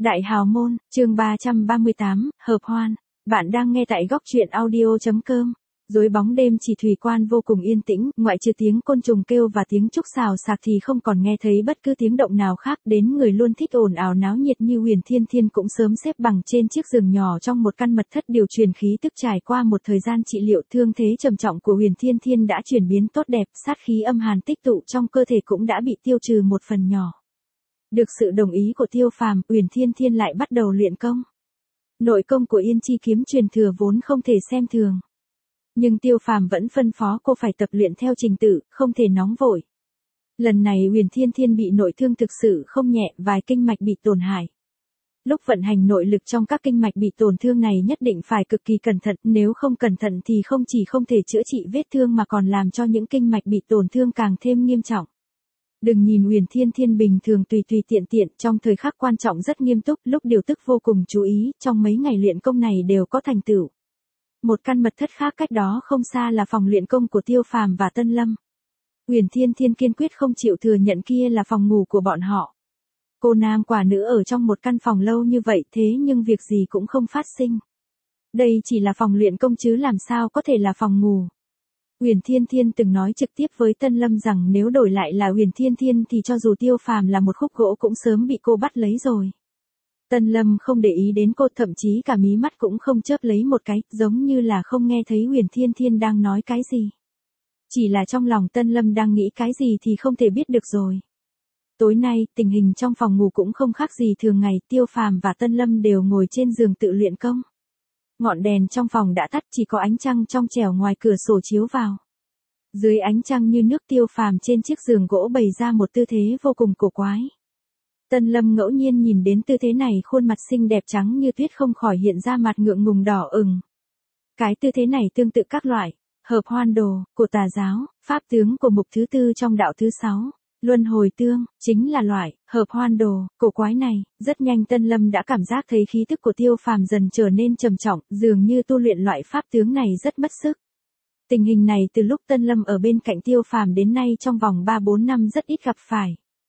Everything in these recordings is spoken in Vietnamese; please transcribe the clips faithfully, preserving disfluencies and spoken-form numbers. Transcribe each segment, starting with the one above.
Đại hào môn, chương ba trăm ba mươi tám, hợp hoan. Bạn đang nghe tại góc truyện audio chấm com. Dưới bóng đêm chỉ thủy quan vô cùng yên tĩnh, ngoại trừ tiếng côn trùng kêu và tiếng trúc xào xạc thì không còn nghe thấy bất cứ tiếng động nào khác. Đến người luôn thích ồn ào náo nhiệt như Huyền Thiên Thiên cũng sớm xếp bằng trên chiếc giường nhỏ trong một căn mật thất điều truyền khí tức. Trải qua một thời gian trị liệu, thương thế trầm trọng của Huyền Thiên Thiên đã chuyển biến tốt đẹp, sát khí âm hàn tích tụ trong cơ thể cũng đã bị tiêu trừ một phần nhỏ. Được sự đồng ý của Tiêu Phàm, Huyền Thiên Thiên lại bắt đầu luyện công. Nội công của Yên Chi kiếm truyền thừa vốn không thể xem thường. Nhưng Tiêu Phàm vẫn phân phó cô phải tập luyện theo trình tự, không thể nóng vội. Lần này Huyền Thiên Thiên bị nội thương thực sự không nhẹ, vài kinh mạch bị tổn hại. Lúc vận hành nội lực trong các kinh mạch bị tổn thương này nhất định phải cực kỳ cẩn thận, nếu không cẩn thận thì không chỉ không thể chữa trị vết thương mà còn làm cho những kinh mạch bị tổn thương càng thêm nghiêm trọng. Đừng nhìn Huyền Thiên Thiên bình thường tùy tùy tiện tiện, trong thời khắc quan trọng rất nghiêm túc, lúc điều tức vô cùng chú ý, trong mấy ngày luyện công này đều có thành tựu. Một căn mật thất khác cách đó không xa là phòng luyện công của Tiêu Phàm và Tân Lâm. Huyền Thiên Thiên kiên quyết không chịu thừa nhận kia là phòng ngủ của bọn họ. Cô nam quả nữ ở trong một căn phòng lâu như vậy thế nhưng việc gì cũng không phát sinh. Đây chỉ là phòng luyện công chứ làm sao có thể là phòng ngủ. Huyền Thiên Thiên từng nói trực tiếp với Tân Lâm rằng nếu đổi lại là Huyền Thiên Thiên thì cho dù Tiêu Phàm là một khúc gỗ cũng sớm bị cô bắt lấy rồi. Tân Lâm không để ý đến cô, thậm chí cả mí mắt cũng không chớp lấy một cái, giống như là không nghe thấy Huyền Thiên Thiên đang nói cái gì. Chỉ là trong lòng Tân Lâm đang nghĩ cái gì thì không thể biết được rồi. Tối nay, tình hình trong phòng ngủ cũng không khác gì thường ngày, Tiêu Phàm và Tân Lâm đều ngồi trên giường tự luyện công. Ngọn đèn trong phòng đã tắt, chỉ có ánh trăng trong trẻo ngoài cửa sổ chiếu vào. Dưới ánh trăng như nước, Tiêu Phàm trên chiếc giường gỗ bày ra một tư thế vô cùng cổ quái. Tân Lâm ngẫu nhiên nhìn đến tư thế này, khuôn mặt xinh đẹp trắng như tuyết không khỏi hiện ra mặt ngượng ngùng đỏ ửng. Cái tư thế này tương tự các loại hợp hoan đồ của tà giáo, pháp tướng của mục thứ tư trong đạo thứ sáu. Luân hồi tương, chính là loại hợp hoan đồ, cổ quái này. Rất nhanh Tân Lâm đã cảm giác thấy khí tức của Tiêu Phàm dần trở nên trầm trọng, dường như tu luyện loại pháp tướng này rất mất sức. Tình hình này từ lúc Tân Lâm ở bên cạnh Tiêu Phàm đến nay trong vòng ba bốn năm rất ít gặp phải.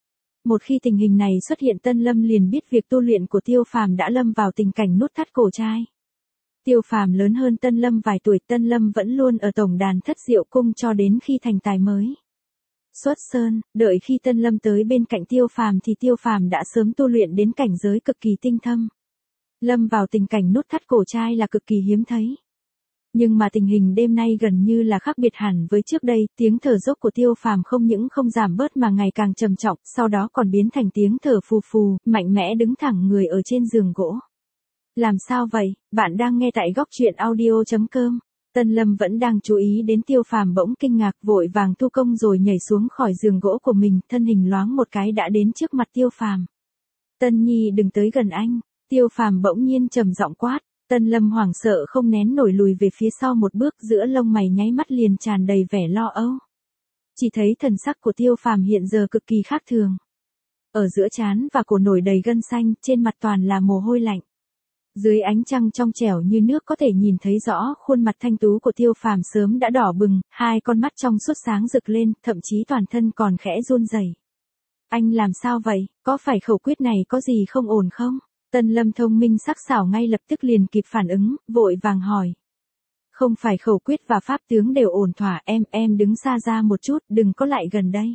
Một khi tình hình này xuất hiện, Tân Lâm liền biết việc tu luyện của Tiêu Phàm đã lâm vào tình cảnh nút thắt cổ trai. Tiêu Phàm lớn hơn Tân Lâm vài tuổi, Tân Lâm vẫn luôn ở tổng đàn Thất Diệu Cung cho đến khi thành tài mới xuất sơn. Đợi khi Tân Lâm tới bên cạnh Tiêu Phàm thì Tiêu Phàm đã sớm tu luyện đến cảnh giới cực kỳ tinh thâm. Lâm vào tình cảnh nút thắt cổ trai là cực kỳ hiếm thấy. Nhưng mà tình hình đêm nay gần như là khác biệt hẳn với trước đây, tiếng thở dốc của Tiêu Phàm không những không giảm bớt mà ngày càng trầm trọng, sau đó còn biến thành tiếng thở phù phù, mạnh mẽ đứng thẳng người ở trên giường gỗ. Làm sao vậy? Bạn đang nghe tại góc truyện audio chấm com. Tân Lâm vẫn đang chú ý đến Tiêu Phàm bỗng kinh ngạc, vội vàng thu công rồi nhảy xuống khỏi giường gỗ của mình, thân hình loáng một cái đã đến trước mặt Tiêu Phàm. Tân Nhi đừng tới gần anh. Tiêu Phàm bỗng nhiên trầm giọng quát. Tân Lâm hoảng sợ không nén nổi lùi về phía sau một bước, giữa lông mày nháy mắt liền tràn đầy vẻ lo âu. Chỉ thấy thần sắc của Tiêu Phàm hiện giờ cực kỳ khác thường. Ở giữa trán và cổ nổi đầy gân xanh, trên mặt toàn là mồ hôi lạnh. Dưới ánh trăng trong trẻo như nước có thể nhìn thấy rõ khuôn mặt thanh tú của Tiêu Phàm sớm đã đỏ bừng, hai con mắt trong suốt sáng rực lên, thậm chí toàn thân còn khẽ run rẩy. Anh làm sao vậy? Có phải khẩu quyết này có gì không ổn không? Tân Lâm thông minh sắc sảo ngay lập tức liền kịp phản ứng, vội vàng hỏi. Không phải khẩu quyết và pháp tướng đều ổn thỏa, em, em đứng xa ra một chút, đừng có lại gần đây.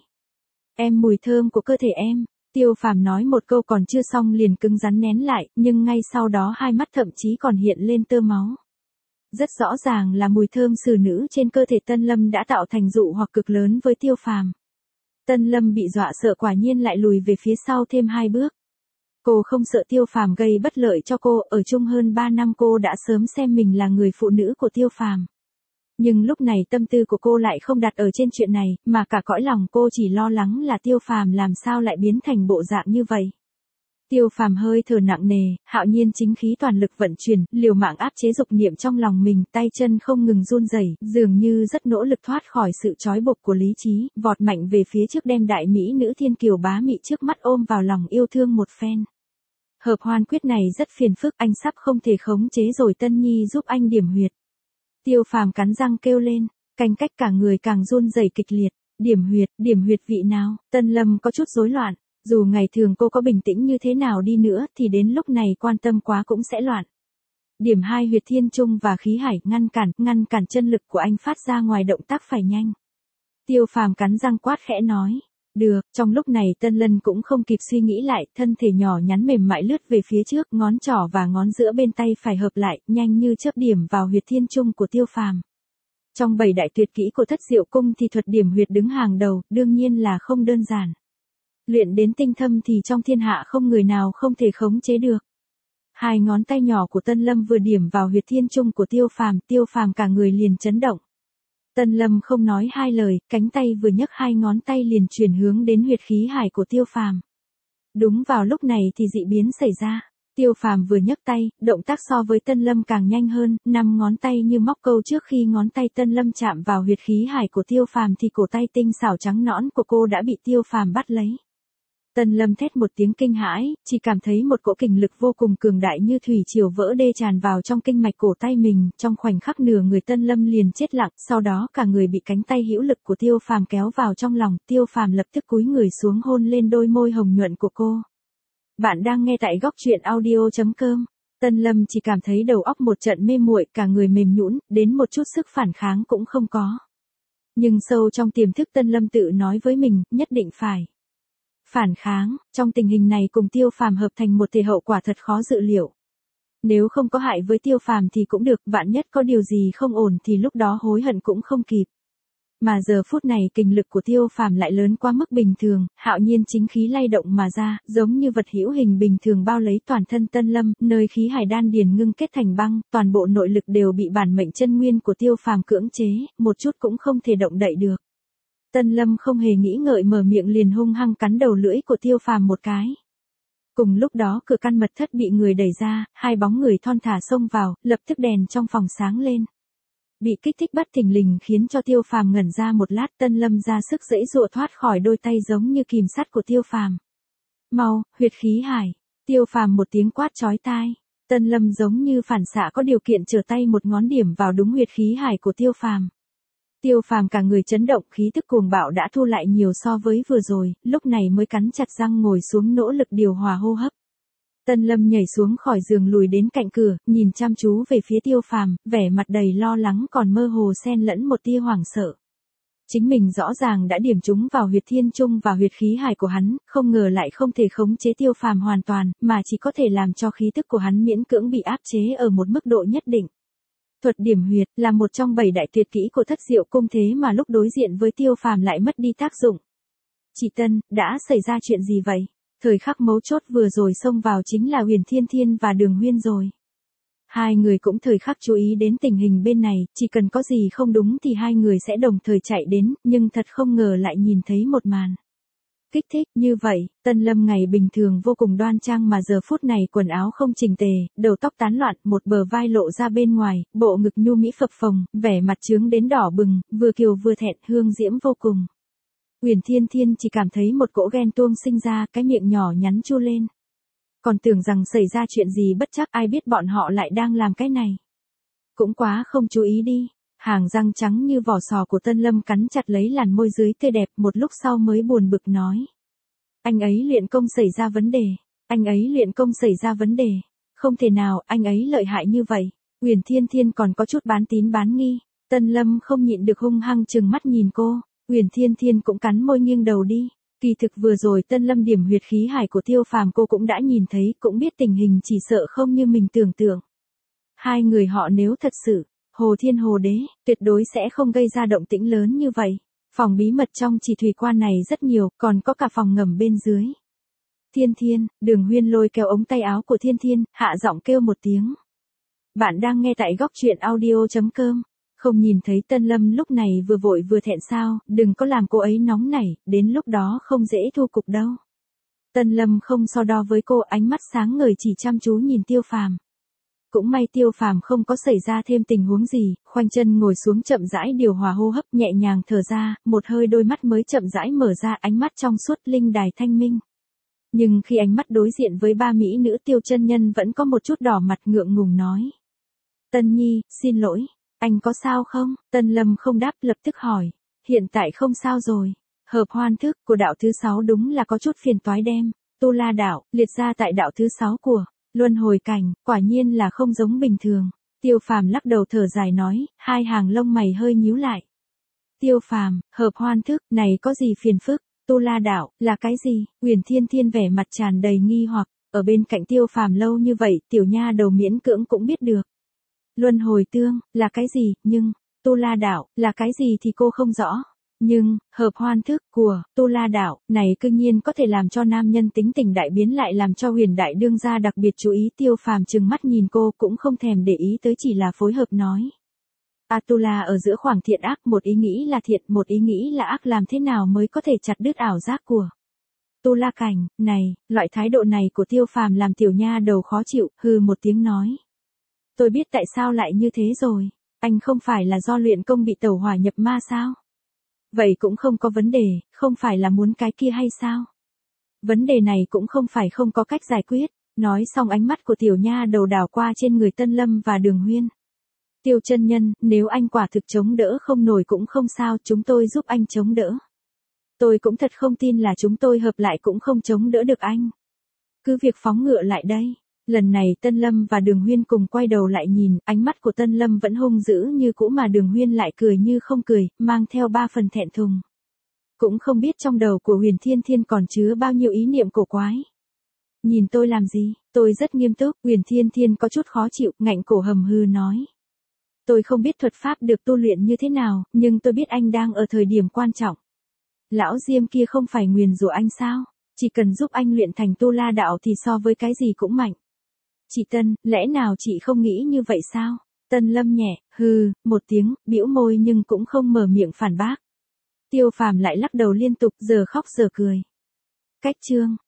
Em mùi thơm của cơ thể em. Tiêu Phàm nói một câu còn chưa xong liền cứng rắn nén lại, nhưng ngay sau đó hai mắt thậm chí còn hiện lên tơ máu. Rất rõ ràng là mùi thơm xử nữ trên cơ thể Tân Lâm đã tạo thành dụ hoặc cực lớn với Tiêu Phàm. Tân Lâm bị dọa sợ quả nhiên lại lùi về phía sau thêm hai bước. Cô không sợ Tiêu Phàm gây bất lợi cho cô, ở chung hơn ba năm cô đã sớm xem mình là người phụ nữ của Tiêu Phàm. Nhưng lúc này tâm tư của cô lại không đặt ở trên chuyện này, mà cả cõi lòng cô chỉ lo lắng là Tiêu Phàm làm sao lại biến thành bộ dạng như vậy. Tiêu Phàm hơi thở nặng nề, hạo nhiên chính khí toàn lực vận chuyển, liều mạng áp chế dục niệm trong lòng mình, tay chân không ngừng run rẩy, dường như rất nỗ lực thoát khỏi sự trói buộc của lý trí, vọt mạnh về phía trước đem đại mỹ nữ thiên kiều bá mị trước mắt ôm vào lòng yêu thương một phen. Hợp hoan quyết này rất phiền phức, anh sắp không thể khống chế rồi, Tân Nhi giúp anh điểm huyệt. Tiêu Phàm cắn răng kêu lên, canh cách cả người càng run rẩy kịch liệt. Điểm huyệt, điểm huyệt vị nào? Tân Lâm có chút rối loạn. Dù ngày thường cô có bình tĩnh như thế nào đi nữa thì đến lúc này quan tâm quá cũng sẽ loạn. Điểm hai huyệt thiên trung và khí hải, ngăn cản, ngăn cản chân lực của anh phát ra ngoài, động tác phải nhanh. Tiêu Phàm cắn răng quát khẽ nói. Được, trong lúc này Tân Lân cũng không kịp suy nghĩ lại, thân thể nhỏ nhắn mềm mại lướt về phía trước, ngón trỏ và ngón giữa bên tay phải hợp lại, nhanh như chớp điểm vào huyệt thiên trung của Tiêu Phàm. Trong bảy đại tuyệt kỹ của Thất Diệu Cung thì thuật điểm huyệt đứng hàng đầu, đương nhiên là không đơn giản. Luyện đến tinh thâm thì trong thiên hạ không người nào không thể khống chế được. Hai ngón tay nhỏ của Tân Lâm vừa điểm vào huyệt thiên trung của Tiêu Phàm, Tiêu Phàm cả người liền chấn động. Tân Lâm không nói hai lời, cánh tay vừa nhấc, hai ngón tay liền chuyển hướng đến huyệt khí hải của Tiêu Phàm. Đúng vào lúc này thì dị biến xảy ra. Tiêu Phàm vừa nhấc tay, động tác so với Tân Lâm càng nhanh hơn, năm ngón tay như móc câu, trước khi ngón tay Tân Lâm chạm vào huyệt khí hải của Tiêu Phàm thì cổ tay tinh xảo trắng nõn của cô đã bị Tiêu Phàm bắt lấy. Tân Lâm thét một tiếng kinh hãi, chỉ cảm thấy một cỗ kình lực vô cùng cường đại như thủy triều vỡ đê tràn vào trong kinh mạch cổ tay mình, trong khoảnh khắc nửa người Tân Lâm liền chết lặng, sau đó cả người bị cánh tay hữu lực của Tiêu Phàm kéo vào trong lòng, Tiêu Phàm lập tức cúi người xuống hôn lên đôi môi hồng nhuận của cô. Bạn đang nghe tại góc truyện audio chấm com. Tân Lâm chỉ cảm thấy đầu óc một trận mê muội, cả người mềm nhũn, đến một chút sức phản kháng cũng không có. Nhưng sâu trong tiềm thức Tân Lâm tự nói với mình, nhất định phải phản kháng, trong tình hình này cùng Tiêu Phàm hợp thành một thể hậu quả thật khó dự liệu. Nếu không có hại với Tiêu Phàm thì cũng được, vạn nhất có điều gì không ổn thì lúc đó hối hận cũng không kịp. Mà giờ phút này kình lực của Tiêu Phàm lại lớn quá mức bình thường, hạo nhiên chính khí lay động mà ra, giống như vật hữu hình bình thường bao lấy toàn thân Tân Lâm, nơi khí hải đan điền ngưng kết thành băng, toàn bộ nội lực đều bị bản mệnh chân nguyên của Tiêu Phàm cưỡng chế, một chút cũng không thể động đậy được. Tân Lâm không hề nghĩ ngợi mở miệng liền hung hăng cắn đầu lưỡi của Tiêu Phàm một cái. Cùng lúc đó cửa căn mật thất bị người đẩy ra, hai bóng người thon thả xông vào, lập tức đèn trong phòng sáng lên. Bị kích thích bất thình lình khiến cho Tiêu Phàm ngẩn ra một lát, Tân Lâm ra sức giãy giụa thoát khỏi đôi tay giống như kìm sắt của Tiêu Phàm. Mau, huyệt khí hải. Tiêu Phàm một tiếng quát chói tai. Tân Lâm giống như phản xạ có điều kiện trở tay một ngón điểm vào đúng huyệt khí hải của Tiêu Phàm. Tiêu Phàm cả người chấn động, khí tức cuồng bạo đã thu lại nhiều so với vừa rồi, lúc này mới cắn chặt răng ngồi xuống nỗ lực điều hòa hô hấp. Tân Lâm nhảy xuống khỏi giường lùi đến cạnh cửa, nhìn chăm chú về phía Tiêu Phàm, vẻ mặt đầy lo lắng còn mơ hồ xen lẫn một tia hoảng sợ. Chính mình rõ ràng đã điểm trúng vào huyệt thiên trung và huyệt khí hải của hắn, không ngờ lại không thể khống chế Tiêu Phàm hoàn toàn, mà chỉ có thể làm cho khí tức của hắn miễn cưỡng bị áp chế ở một mức độ nhất định. Thuật điểm huyệt là một trong bảy đại tuyệt kỹ của Thất Diệu Cung, thế mà lúc đối diện với Tiêu Phàm lại mất đi tác dụng. Chị Tân, đã xảy ra chuyện gì vậy? Thời khắc mấu chốt vừa rồi xông vào chính là Huyền Thiên Thiên và Đường Huyên rồi. Hai người cũng thời khắc chú ý đến tình hình bên này, chỉ cần có gì không đúng thì hai người sẽ đồng thời chạy đến, nhưng thật không ngờ lại nhìn thấy một màn kích thích như vậy. Tân Lâm ngày bình thường vô cùng đoan trang mà giờ phút này quần áo không chỉnh tề, đầu tóc tán loạn, một bờ vai lộ ra bên ngoài, bộ ngực nhu mỹ phập phồng, vẻ mặt trướng đến đỏ bừng, vừa kiều vừa thẹn, hương diễm vô cùng. Huyền Thiên Thiên chỉ cảm thấy một cỗ ghen tuông sinh ra, cái miệng nhỏ nhắn chu lên. Còn tưởng rằng xảy ra chuyện gì bất trắc, ai biết bọn họ lại đang làm cái này. Cũng quá không chú ý đi. Hàng răng trắng như vỏ sò của Tân Lâm cắn chặt lấy làn môi dưới tươi đẹp, một lúc sau mới buồn bực nói. Anh ấy luyện công xảy ra vấn đề. Anh ấy luyện công xảy ra vấn đề. Không thể nào, anh ấy lợi hại như vậy. Huyền Thiên Thiên còn có chút bán tín bán nghi. Tân Lâm không nhịn được hung hăng trừng mắt nhìn cô. Huyền Thiên Thiên cũng cắn môi nghiêng đầu đi. Kỳ thực vừa rồi Tân Lâm điểm huyệt khí hải của Tiêu Phàm cô cũng đã nhìn thấy, cũng biết tình hình chỉ sợ không như mình tưởng tượng. Hai người họ nếu thật sự Hồ Thiên Hồ Đế, tuyệt đối sẽ không gây ra động tĩnh lớn như vậy. Phòng bí mật trong chỉ thủy quan này rất nhiều, còn có cả phòng ngầm bên dưới. Thiên Thiên, Đường Huyên lôi kéo ống tay áo của Thiên Thiên, hạ giọng kêu một tiếng. Bạn đang nghe tại góc truyện audio chấm com. Không nhìn thấy Tân Lâm lúc này vừa vội vừa thẹn sao, đừng có làm cô ấy nóng nảy, đến lúc đó không dễ thu cục đâu. Tân Lâm không so đo với cô, ánh mắt sáng ngời chỉ chăm chú nhìn Tiêu Phàm. Cũng may Tiêu Phàm không có xảy ra thêm tình huống gì, khoanh chân ngồi xuống chậm rãi điều hòa hô hấp, nhẹ nhàng thở ra, một hơi đôi mắt mới chậm rãi mở ra, ánh mắt trong suốt linh đài thanh minh. Nhưng khi ánh mắt đối diện với ba mỹ nữ Tiêu chân nhân vẫn có một chút đỏ mặt ngượng ngùng nói. Tân Nhi, xin lỗi, anh có sao không? Tân Lâm không đáp lập tức hỏi. Hiện tại không sao rồi. Hợp hoan thức của đạo thứ sáu đúng là có chút phiền toái đem. Tu La đạo, liệt ra tại đạo thứ sáu của luân hồi cảnh, quả nhiên là không giống bình thường. Tiêu Phàm lắc đầu thở dài nói, hai hàng lông mày hơi nhíu lại. Tiêu Phàm, hợp hoan thức, này có gì phiền phức? Tu La đạo, là cái gì? Huyền Thiên Thiên vẻ mặt tràn đầy nghi hoặc, ở bên cạnh Tiêu Phàm lâu như vậy, tiểu nha đầu miễn cưỡng cũng biết được. Luân hồi tương, là cái gì, nhưng, Tu La đạo, là cái gì thì cô không rõ. Nhưng, hợp hoan thức của Tu La đạo, này cương nhiên có thể làm cho nam nhân tính tình đại biến lại làm cho huyền đại đương gia đặc biệt chú ý. Tiêu Phàm trừng mắt nhìn cô cũng không thèm để ý tới, chỉ là phối hợp nói. Atula ở giữa khoảng thiện ác, một ý nghĩ là thiện, một ý nghĩ là ác, làm thế nào mới có thể chặt đứt ảo giác của Tu La cảnh, này, loại thái độ này của Tiêu Phàm làm tiểu nha đầu khó chịu, hừ một tiếng nói. Tôi biết tại sao lại như thế rồi, anh không phải là do luyện công bị tẩu hỏa nhập ma sao? Vậy cũng không có vấn đề, không phải là muốn cái kia hay sao? Vấn đề này cũng không phải không có cách giải quyết. Nói xong ánh mắt của tiểu nha đầu đảo qua trên người Tân Lâm và Đường Huyên. Tiêu chân nhân, nếu anh quả thực chống đỡ không nổi cũng không sao, chúng tôi giúp anh chống đỡ. Tôi cũng thật không tin là chúng tôi hợp lại cũng không chống đỡ được anh. Cứ việc phóng ngựa lại đây. Lần này Tân Lâm và Đường Huyên cùng quay đầu lại nhìn, ánh mắt của Tân Lâm vẫn hung dữ như cũ mà Đường Huyên lại cười như không cười, mang theo ba phần thẹn thùng. Cũng không biết trong đầu của Huyền Thiên Thiên còn chứa bao nhiêu ý niệm cổ quái. Nhìn tôi làm gì, tôi rất nghiêm túc. Huyền Thiên Thiên có chút khó chịu, ngạnh cổ hầm hừ nói. Tôi không biết thuật pháp được tu luyện như thế nào, nhưng tôi biết anh đang ở thời điểm quan trọng. Lão Diêm kia không phải nguyền rủa anh sao? Chỉ cần giúp anh luyện thành Tu La đạo thì so với cái gì cũng mạnh. Chị Tân, lẽ nào chị không nghĩ như vậy sao? Tân Lâm nhẹ, hừ, một tiếng, bĩu môi nhưng cũng không mở miệng phản bác. Tiêu Phàm lại lắc đầu liên tục, giờ khóc giờ cười. Cách chương